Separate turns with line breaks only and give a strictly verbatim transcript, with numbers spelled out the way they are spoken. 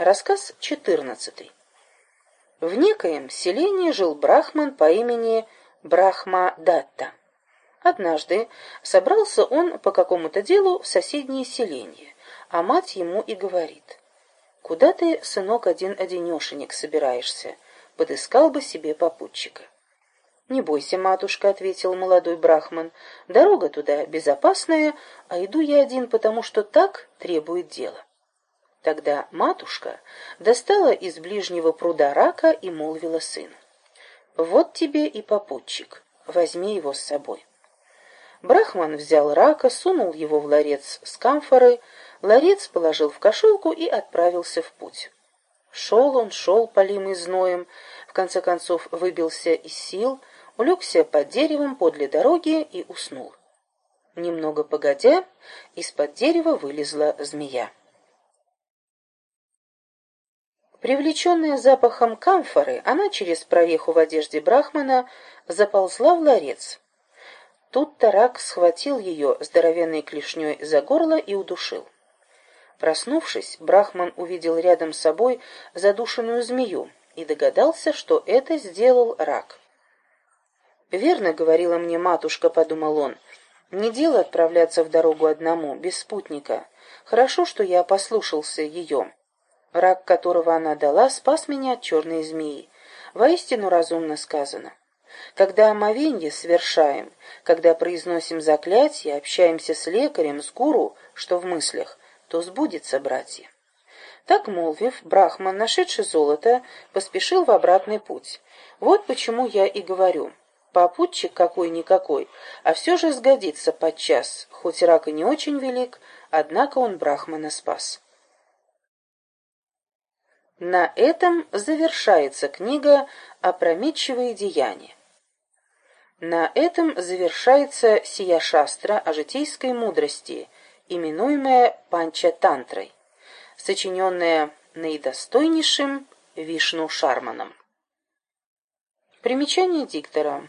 Рассказ четырнадцатый. В некоем селении жил брахман по имени Брахма-датта. Однажды собрался он по какому-то делу в соседнее селенье, а мать ему и говорит: «Куда ты, сынок, один-одинешенек собираешься? Подыскал бы себе попутчика». «Не бойся, матушка», — ответил молодой брахман, — «дорога туда безопасная, а иду я один, потому что так требует дело». Тогда матушка достала из ближнего пруда рака и молвила сыну: «Вот тебе и попутчик, возьми его с собой». Брахман взял рака, сунул его в ларец с камфорой, ларец положил в кошелку и отправился в путь. Шел он, шел, полимый зноем, в конце концов выбился из сил, улегся под деревом подле дороги и уснул. Немного погодя, из-под дерева вылезла змея. Привлеченная запахом камфоры, она через прореху в одежде брахмана заползла в ларец. Тут-то рак схватил ее здоровенной клешней за горло и удушил. Проснувшись, брахман увидел рядом с собой задушенную змею и догадался, что это сделал рак. «Верно говорила мне матушка», — подумал он, — «не дело отправляться в дорогу одному, без спутника. Хорошо, что я послушался ее. Рак, которого она дала, спас меня от черной змеи. Воистину разумно сказано. Когда омовенье совершаем, когда произносим заклятие, общаемся с лекарем, с гуру, что в мыслях, то сбудется, братья». Так молвив, брахман, нашедший золото, поспешил в обратный путь. Вот почему я и говорю: попутчик какой-никакой, а все же сгодится подчас, хоть рак и не очень велик, однако он брахмана спас. На этом завершается книга «Опрометчивые деяния». На этом завершается сия шастра о житейской мудрости, именуемая Панча-тантрой, сочиненная наидостойнейшим Вишну Шарманом. Примечание диктора.